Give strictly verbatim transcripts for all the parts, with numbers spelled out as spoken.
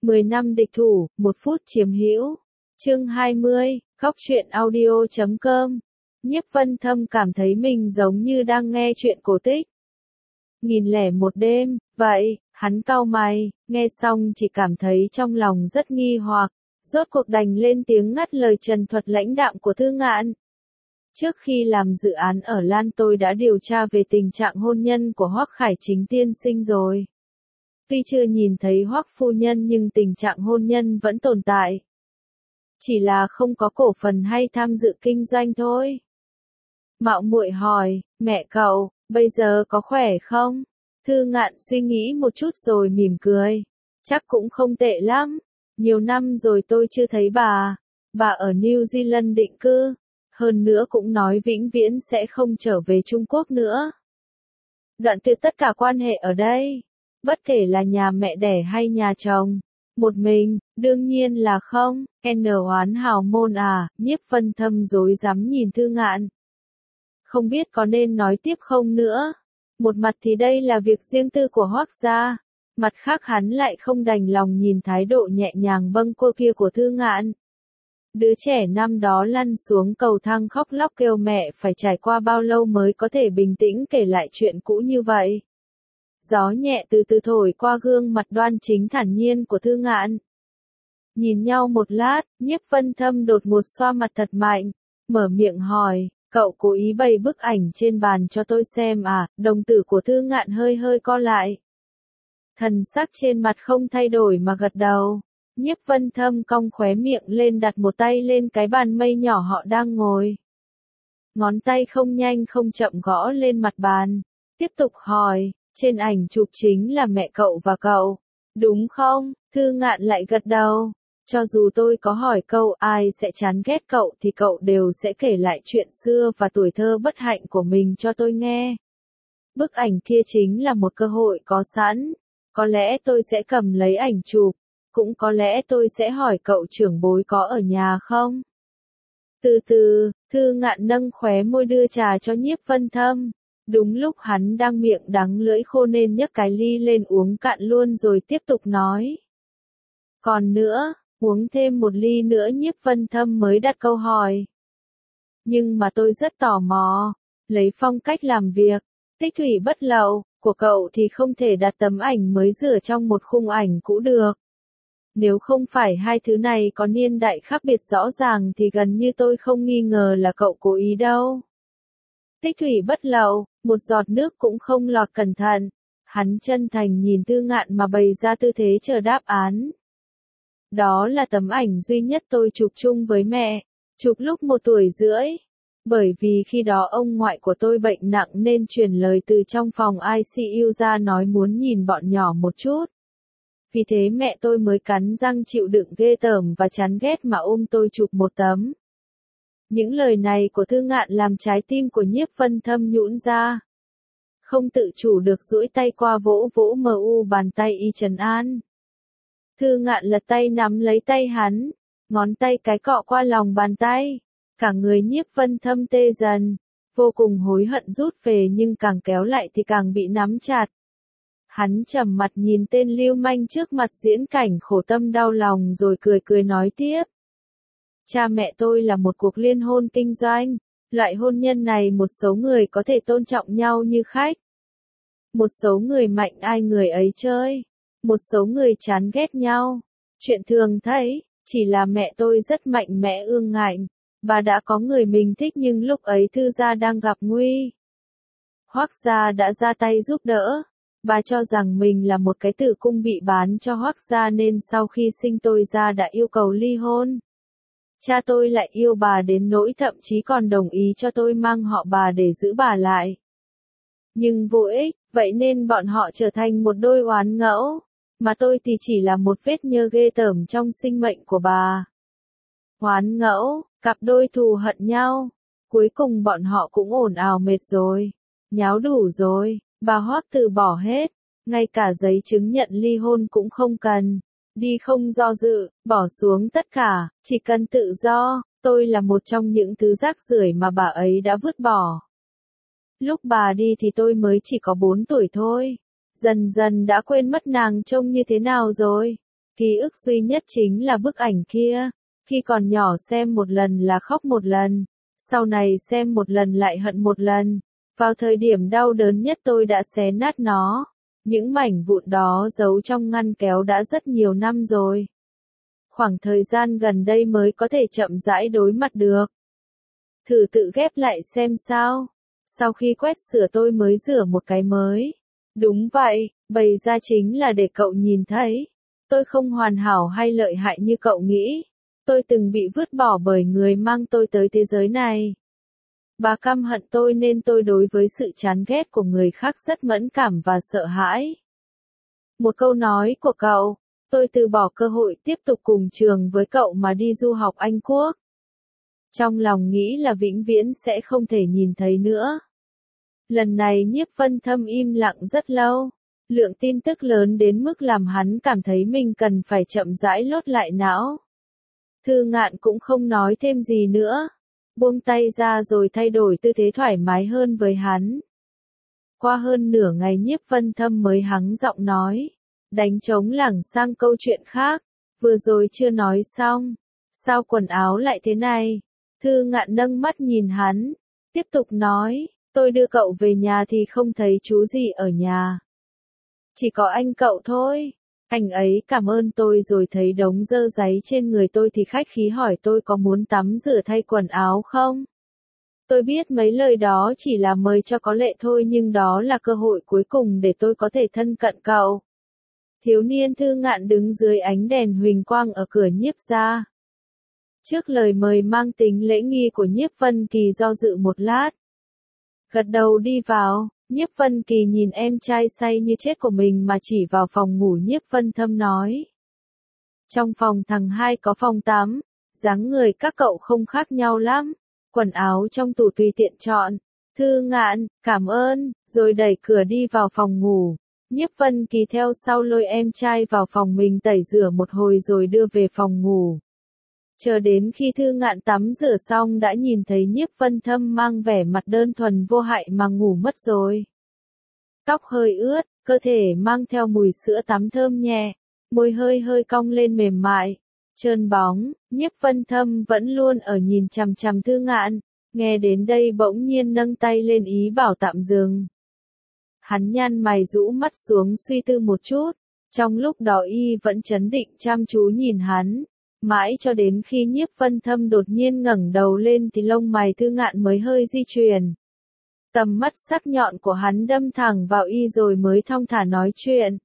mười năm địch thủ, một phút chiếm hữu. Chương hai mươi, Góc truyện audio chấm com. Nhiếp Vân Thâm cảm thấy mình giống như đang nghe chuyện cổ tích. Nghìn lẻ một đêm, vậy, hắn cau mày, nghe xong chỉ cảm thấy trong lòng rất nghi hoặc, rốt cuộc đành lên tiếng ngắt lời trần thuật lãnh đạm của Thư Ngạn. Trước khi làm dự án ở Lan tôi đã điều tra về tình trạng hôn nhân của Hoắc Khải Chính tiên sinh rồi. Tuy chưa nhìn thấy Hoắc phu nhân nhưng tình trạng hôn nhân vẫn tồn tại. Chỉ là không có cổ phần hay tham dự kinh doanh thôi. Mạo muội hỏi, mẹ cậu, bây giờ có khỏe không? Thư Ngạn suy nghĩ một chút rồi mỉm cười. Chắc cũng không tệ lắm. Nhiều năm rồi tôi chưa thấy bà. Bà ở New Zealand định cư. Hơn nữa cũng nói vĩnh viễn sẽ không trở về Trung Quốc nữa. Đoạn tuyệt tất cả quan hệ ở đây. Bất kể là nhà mẹ đẻ hay nhà chồng. Một mình, đương nhiên là không. N oán hào môn à, Nhiếp Vân Thâm rối rắm nhìn Thư Ngạn. Không biết có nên nói tiếp không nữa. Một mặt thì đây là việc riêng tư của Hoắc gia. Mặt khác hắn lại không đành lòng nhìn thái độ nhẹ nhàng bâng quơ kia của Thư Ngạn. Đứa trẻ năm đó lăn xuống cầu thang khóc lóc kêu mẹ phải trải qua bao lâu mới có thể bình tĩnh kể lại chuyện cũ như vậy. Gió nhẹ từ từ thổi qua gương mặt đoan chính thản nhiên của Thư Ngạn. Nhìn nhau một lát, Nhiếp Vân Thâm đột ngột xoa mặt thật mạnh, mở miệng hỏi, cậu cố ý bày bức ảnh trên bàn cho tôi xem à? Đồng tử của Thư Ngạn hơi hơi co lại. Thần sắc trên mặt không thay đổi mà gật đầu. Nhiếp Vân Thâm cong khóe miệng lên đặt một tay lên cái bàn mây nhỏ họ đang ngồi. Ngón tay không nhanh không chậm gõ lên mặt bàn. Tiếp tục hỏi, trên ảnh chụp chính là mẹ cậu và cậu, đúng không? Thư Ngạn lại gật đầu. Cho dù tôi có hỏi câu ai sẽ chán ghét cậu thì cậu đều sẽ kể lại chuyện xưa và tuổi thơ bất hạnh của mình cho tôi nghe. Bức ảnh kia chính là một cơ hội có sẵn. Có lẽ tôi sẽ cầm lấy ảnh chụp. Cũng có lẽ tôi sẽ hỏi cậu trưởng bối có ở nhà không? Từ từ, Thư Ngạn nâng khóe môi đưa trà cho Nhiếp Vân Thâm. Đúng lúc hắn đang miệng đắng lưỡi khô nên nhấc cái ly lên uống cạn luôn rồi tiếp tục nói. Còn nữa, uống thêm một ly nữa Nhiếp Vân Thâm mới đặt câu hỏi. Nhưng mà tôi rất tò mò, lấy phong cách làm việc, tích thủy bất lậu, của cậu thì không thể đặt tấm ảnh mới rửa trong một khung ảnh cũ được. Nếu không phải hai thứ này có niên đại khác biệt rõ ràng thì gần như tôi không nghi ngờ là cậu cố ý đâu. Tích thủy bất lậu, một giọt nước cũng không lọt cẩn thận. Hắn chân thành nhìn Thư Ngạn mà bày ra tư thế chờ đáp án. Đó là tấm ảnh duy nhất tôi chụp chung với mẹ, chụp lúc một tuổi rưỡi. Bởi vì khi đó ông ngoại của tôi bệnh nặng nên truyền lời từ trong phòng I C U ra nói muốn nhìn bọn nhỏ một chút. Vì thế mẹ tôi mới cắn răng chịu đựng ghê tởm và chán ghét mà ôm tôi chụp một tấm. Những lời này của Thư Ngạn làm trái tim của Nhiếp Vân Thâm nhũn ra. Không tự chủ được duỗi tay qua vỗ vỗ mờ u bàn tay y trấn an. Thư Ngạn lật tay nắm lấy tay hắn, ngón tay cái cọ qua lòng bàn tay. Cả người Nhiếp Vân Thâm tê dần, vô cùng hối hận rút về nhưng càng kéo lại thì càng bị nắm chặt. Hắn trầm mặt nhìn tên lưu manh trước mặt diễn cảnh khổ tâm đau lòng rồi cười cười nói tiếp. Cha mẹ tôi là một cuộc liên hôn kinh doanh, loại hôn nhân này một số người có thể tôn trọng nhau như khách. Một số người mạnh ai người ấy chơi, một số người chán ghét nhau. Chuyện thường thấy, chỉ là mẹ tôi rất mạnh mẽ ương ngạnh, bà đã có người mình thích nhưng lúc ấy Thư gia đang gặp nguy. Hoắc gia đã ra tay giúp đỡ. Bà cho rằng mình là một cái tử cung bị bán cho Hoắc gia nên sau khi sinh tôi ra đã yêu cầu ly hôn. Cha tôi lại yêu bà đến nỗi thậm chí còn đồng ý cho tôi mang họ bà để giữ bà lại. Nhưng vô ích, vậy nên bọn họ trở thành một đôi oán ngẫu, mà tôi thì chỉ là một vết nhơ ghê tởm trong sinh mệnh của bà. Oán ngẫu, cặp đôi thù hận nhau, cuối cùng bọn họ cũng ồn ào mệt rồi, nháo đủ rồi. Bà Hoắc từ bỏ hết, ngay cả giấy chứng nhận ly hôn cũng không cần, đi không do dự, bỏ xuống tất cả, chỉ cần tự do, tôi là một trong những thứ rác rưởi mà bà ấy đã vứt bỏ. Lúc bà đi thì tôi mới chỉ có bốn tuổi thôi, dần dần đã quên mất nàng trông như thế nào rồi. Ký ức duy nhất chính là bức ảnh kia. Khi còn nhỏ xem một lần là khóc một lần. Sau này xem một lần lại hận một lần. Vào thời điểm đau đớn nhất tôi đã xé nát nó. Những mảnh vụn đó giấu trong ngăn kéo đã rất nhiều năm rồi. Khoảng thời gian gần đây mới có thể chậm rãi đối mặt được. Thử tự ghép lại xem sao. Sau khi quét sửa tôi mới rửa một cái mới. Đúng vậy, bày ra chính là để cậu nhìn thấy. Tôi không hoàn hảo hay lợi hại như cậu nghĩ. Tôi từng bị vứt bỏ bởi người mang tôi tới thế giới này. Bà căm hận tôi nên tôi đối với sự chán ghét của người khác rất mẫn cảm và sợ hãi. Một câu nói của cậu, tôi từ bỏ cơ hội tiếp tục cùng trường với cậu mà đi du học Anh Quốc. Trong lòng nghĩ là vĩnh viễn sẽ không thể nhìn thấy nữa. Lần này Nhiếp Vân Thâm im lặng rất lâu. Lượng tin tức lớn đến mức làm hắn cảm thấy mình cần phải chậm rãi lốt lại não. Thư Ngạn cũng không nói thêm gì nữa. Buông tay ra rồi thay đổi tư thế thoải mái hơn với hắn. Qua hơn nửa ngày Nhiếp Vân Thâm mới hắng giọng nói. Đánh trống lảng sang câu chuyện khác. Vừa rồi chưa nói xong. Sao quần áo lại thế này? Thư Ngạn nâng mắt nhìn hắn. Tiếp tục nói. Tôi đưa cậu về nhà thì không thấy chú gì ở nhà. Chỉ có anh cậu thôi. Anh ấy cảm ơn tôi rồi thấy đống dơ giấy trên người tôi thì khách khí hỏi tôi có muốn tắm rửa thay quần áo không. Tôi biết mấy lời đó chỉ là mời cho có lệ thôi nhưng đó là cơ hội cuối cùng để tôi có thể thân cận cậu. Thiếu niên Thư Ngạn đứng dưới ánh đèn huỳnh quang ở cửa Nhiếp gia. Trước lời mời mang tính lễ nghi của Nhiếp Vân Kỳ do dự một lát. Gật đầu đi vào. Nhiếp Vân Kỳ nhìn em trai say như chết của mình mà chỉ vào phòng ngủ. Nhiếp Vân Thâm nói. Trong phòng thằng hai có phòng tắm, dáng người các cậu không khác nhau lắm, quần áo trong tủ tùy tiện chọn. Thư Ngạn, cảm ơn, rồi đẩy cửa đi vào phòng ngủ. Nhiếp Vân Kỳ theo sau lôi em trai vào phòng mình tẩy rửa một hồi rồi đưa về phòng ngủ. Chờ đến khi Thư Ngạn tắm rửa xong đã nhìn thấy Nhiếp Vân Thâm mang vẻ mặt đơn thuần vô hại mà ngủ mất rồi. Tóc hơi ướt, cơ thể mang theo mùi sữa tắm thơm nhẹ, môi hơi hơi cong lên mềm mại, trơn bóng. Nhiếp Vân Thâm vẫn luôn ở nhìn chằm chằm Thư Ngạn, nghe đến đây bỗng nhiên nâng tay lên ý bảo tạm dừng. Hắn nhăn mày rũ mắt xuống suy tư một chút, trong lúc đó y vẫn trấn định chăm chú nhìn hắn. Mãi cho đến khi Nhiếp Vân Thâm đột nhiên ngẩng đầu lên thì lông mày Thư Ngạn mới hơi di chuyển. Tầm mắt sắc nhọn của hắn đâm thẳng vào y rồi mới thong thả nói chuyện.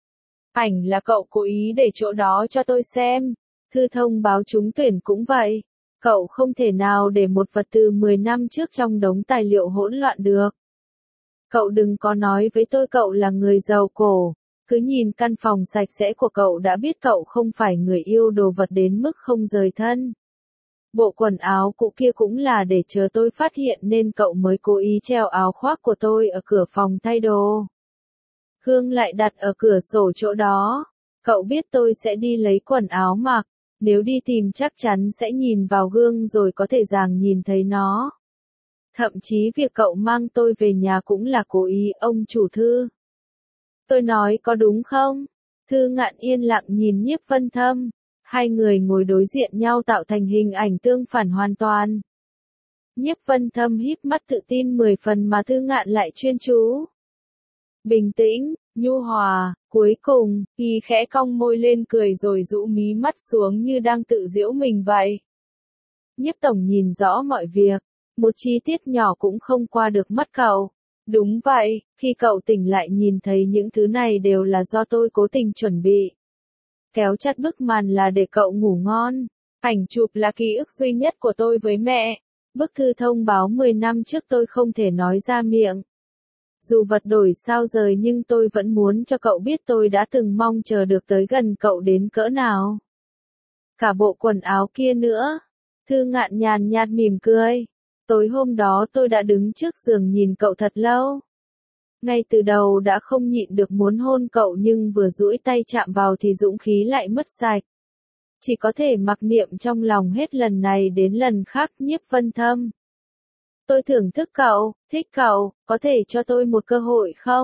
Ảnh là cậu cố ý để chỗ đó cho tôi xem. Thư thông báo trúng tuyển cũng vậy. Cậu không thể nào để một vật từ mười năm trước trong đống tài liệu hỗn loạn được. Cậu đừng có nói với tôi cậu là người giàu cổ. Cứ nhìn căn phòng sạch sẽ của cậu đã biết cậu không phải người yêu đồ vật đến mức không rời thân. Bộ quần áo cũ kia cũng là để chờ tôi phát hiện nên cậu mới cố ý treo áo khoác của tôi ở cửa phòng thay đồ. Gương lại đặt ở cửa sổ chỗ đó. Cậu biết tôi sẽ đi lấy quần áo mặc. Nếu đi tìm chắc chắn sẽ nhìn vào gương rồi có thể dàng nhìn thấy nó. Thậm chí việc cậu mang tôi về nhà cũng là cố ý ông chủ Thư. Tôi nói có đúng không? Thư Ngạn yên lặng nhìn Nhiếp Vân Thâm. Hai người ngồi đối diện nhau tạo thành hình ảnh tương phản hoàn toàn. Nhiếp Vân Thâm híp mắt tự tin mười phần mà Thư Ngạn lại chuyên chú. Bình tĩnh, nhu hòa, cuối cùng, y khẽ cong môi lên cười rồi rũ mí mắt xuống như đang tự giễu mình vậy. Nhiếp tổng nhìn rõ mọi việc, một chi tiết nhỏ cũng không qua được mắt cậu. Đúng vậy, khi cậu tỉnh lại nhìn thấy những thứ này đều là do tôi cố tình chuẩn bị. Kéo chặt bức màn là để cậu ngủ ngon. Ảnh chụp là ký ức duy nhất của tôi với mẹ. Bức thư thông báo mười năm trước tôi không thể nói ra miệng. Dù vật đổi sao rời nhưng tôi vẫn muốn cho cậu biết tôi đã từng mong chờ được tới gần cậu đến cỡ nào. Cả bộ quần áo kia nữa. Thư Ngạn nhàn nhạt mỉm cười. Tối hôm đó tôi đã đứng trước giường nhìn cậu thật lâu. Ngay từ đầu đã không nhịn được muốn hôn cậu nhưng vừa duỗi tay chạm vào thì dũng khí lại mất sạch. Chỉ có thể mặc niệm trong lòng hết lần này đến lần khác. Nhiếp Vân Thâm. Tôi thưởng thức cậu, thích cậu, có thể cho tôi một cơ hội không?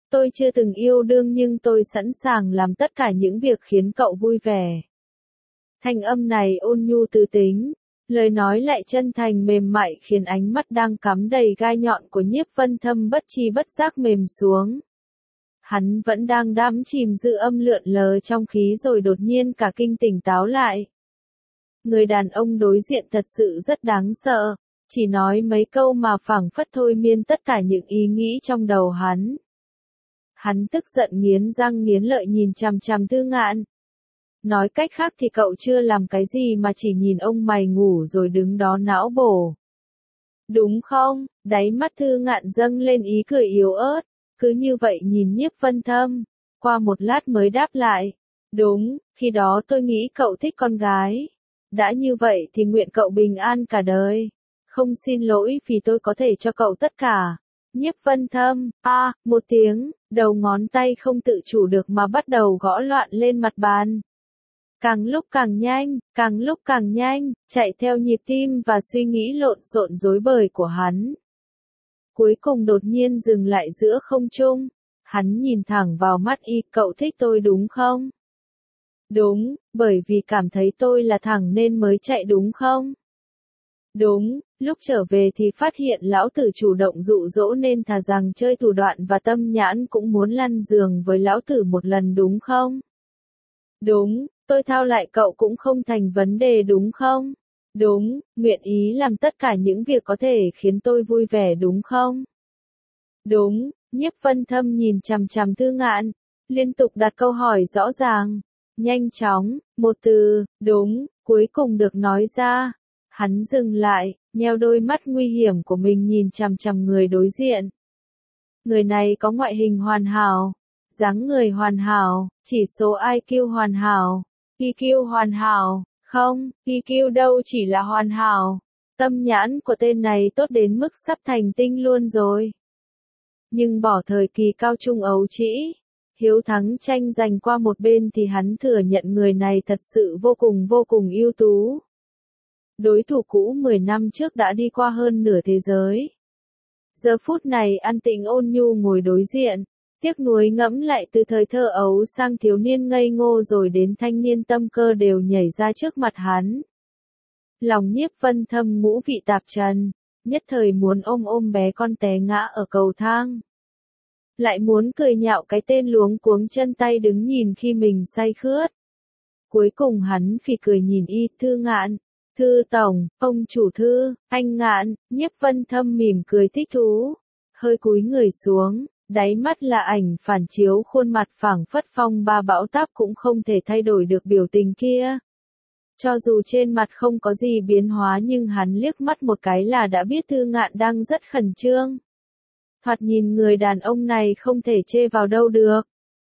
Tôi chưa từng yêu đương nhưng tôi sẵn sàng làm tất cả những việc khiến cậu vui vẻ. Thanh âm này ôn nhu từ tính, lời nói lại chân thành mềm mại khiến ánh mắt đang cắm đầy gai nhọn của Nhiếp Vân Thâm bất tri bất giác mềm xuống. Hắn vẫn đang đắm chìm dư âm lượn lờ trong khí rồi đột nhiên cả kinh tỉnh táo lại. Người đàn ông đối diện thật sự rất đáng sợ, chỉ nói mấy câu mà phảng phất thôi miên tất cả những ý nghĩ trong đầu hắn. Hắn tức giận nghiến răng nghiến lợi nhìn chằm chằm Thư Ngạn. Nói cách khác thì cậu chưa làm cái gì mà chỉ nhìn ông mày ngủ rồi đứng đó não bổ. Đúng không? Đáy mắt Thư Ngạn dâng lên ý cười yếu ớt, cứ như vậy nhìn Nhiếp Vân Thâm, qua một lát mới đáp lại. Đúng, khi đó tôi nghĩ cậu thích con gái. Đã như vậy thì nguyện cậu bình an cả đời. Không xin lỗi vì tôi có thể cho cậu tất cả. Nhiếp Vân Thâm, a, à, một tiếng, đầu ngón tay không tự chủ được mà bắt đầu gõ loạn lên mặt bàn. Càng lúc càng nhanh, càng lúc càng nhanh, chạy theo nhịp tim và suy nghĩ lộn xộn rối bời của hắn. Cuối cùng đột nhiên dừng lại giữa không trung. Hắn nhìn thẳng vào mắt y, cậu thích tôi đúng không? Đúng, bởi vì cảm thấy tôi là thằng nên mới chạy đúng không? Đúng, lúc trở về thì phát hiện lão tử chủ động dụ dỗ nên thà rằng chơi thủ đoạn và tâm nhãn cũng muốn lăn giường với lão tử một lần đúng không? Đúng, tôi thao lại cậu cũng không thành vấn đề đúng không? Đúng, nguyện ý làm tất cả những việc có thể khiến tôi vui vẻ đúng không? Đúng, Nhiếp Vân Thâm nhìn chằm chằm Thư Ngạn, liên tục đặt câu hỏi rõ ràng, nhanh chóng, một từ, đúng, cuối cùng được nói ra. Hắn dừng lại, nheo đôi mắt nguy hiểm của mình nhìn chằm chằm người đối diện. Người này có ngoại hình hoàn hảo, dáng người hoàn hảo, chỉ số i kiu hoàn hảo, i kiu hoàn hảo, không, i kiu đâu chỉ là hoàn hảo. Tâm nhãn của tên này tốt đến mức sắp thành tinh luôn rồi. Nhưng bỏ thời kỳ cao trung ấu trĩ, hiếu thắng tranh giành qua một bên thì hắn thừa nhận người này thật sự vô cùng vô cùng ưu tú. Đối thủ cũ mười năm trước đã đi qua hơn nửa thế giới. Giờ phút này an tĩnh ôn nhu ngồi đối diện, tiếc nuối ngẫm lại từ thời thơ ấu sang thiếu niên ngây ngô rồi đến thanh niên tâm cơ đều nhảy ra trước mặt hắn. Lòng Nhiếp Vân Thâm ngũ vị tạp trần, nhất thời muốn ôm ôm bé con té ngã ở cầu thang. Lại muốn cười nhạo cái tên luống cuống chân tay đứng nhìn khi mình say khướt. Cuối cùng hắn phì cười nhìn y, Thư Ngạn. Thư tổng, ông chủ Thư, anh Ngạn. Nhiếp Vân Thâm mỉm cười thích thú, hơi cúi người xuống, đáy mắt là ảnh phản chiếu khuôn mặt phảng phất phong ba bão táp cũng không thể thay đổi được biểu tình kia. Cho dù trên mặt không có gì biến hóa nhưng hắn liếc mắt một cái là đã biết Thư Ngạn đang rất khẩn trương. Thoạt nhìn người đàn ông này không thể chê vào đâu được.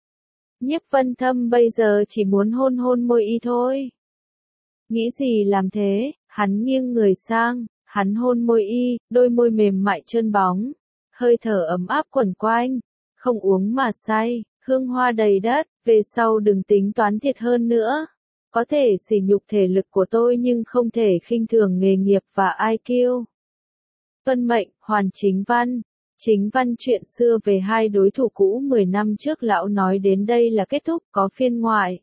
Nhiếp Vân Thâm bây giờ chỉ muốn hôn hôn môi y thôi. Nghĩ gì làm thế, hắn nghiêng người sang, hắn hôn môi y, đôi môi mềm mại trơn bóng, hơi thở ấm áp quẩn quanh, không uống mà say, hương hoa đầy đất, về sau đừng tính toán thiệt hơn nữa. Có thể sỉ nhục thể lực của tôi nhưng không thể khinh thường nghề nghiệp và i kiu. Tuân mệnh, Hoàn Chính Văn. Chính văn chuyện xưa về hai đối thủ cũ mười năm trước lão nói đến đây là kết thúc, có phiên ngoại.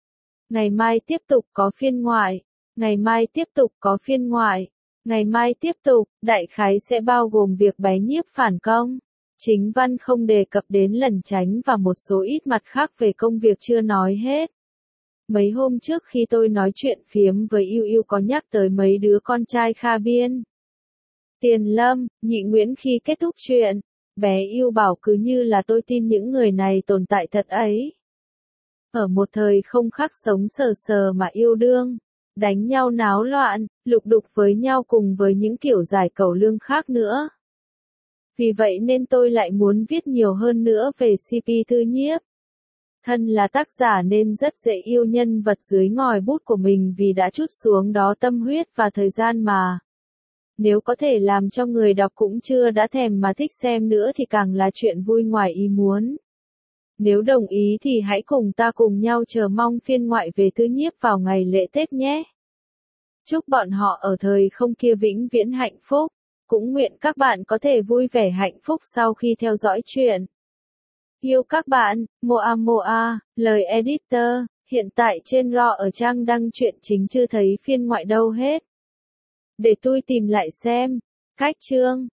Ngày mai tiếp tục có phiên ngoại. Ngày mai tiếp tục có phiên ngoại. Ngày mai tiếp tục, đại khái sẽ bao gồm việc bé Nhiếp phản công. Chính văn không đề cập đến lần tránh và một số ít mặt khác về công việc chưa nói hết. Mấy hôm trước khi tôi nói chuyện phiếm với Yêu Yêu có nhắc tới mấy đứa con trai Kha Biên. Tiền Lâm, Nhị Nguyễn khi kết thúc chuyện, bé Yêu bảo cứ như là tôi tin những người này tồn tại thật ấy. Ở một thời không khác sống sờ sờ mà yêu đương, đánh nhau náo loạn, lục đục với nhau cùng với những kiểu giải cẩu lương khác nữa. Vì vậy nên tôi lại muốn viết nhiều hơn nữa về xê pê Thư Nhiếp. Thân là tác giả nên rất dễ yêu nhân vật dưới ngòi bút của mình vì đã trút xuống đó tâm huyết và thời gian mà. Nếu có thể làm cho người đọc cũng chưa đã thèm mà thích xem nữa thì càng là chuyện vui ngoài ý muốn. Nếu đồng ý thì hãy cùng ta cùng nhau chờ mong phiên ngoại về Thư Nhiếp vào ngày lễ Tết nhé. Chúc bọn họ ở thời không kia vĩnh viễn hạnh phúc. Cũng nguyện các bạn có thể vui vẻ hạnh phúc sau khi theo dõi chuyện. Yêu các bạn, Moa Moa, lời editor, hiện tại trên Raw ở trang đăng truyện chính chưa thấy phiên ngoại đâu hết. Để tôi tìm lại xem. Cách chương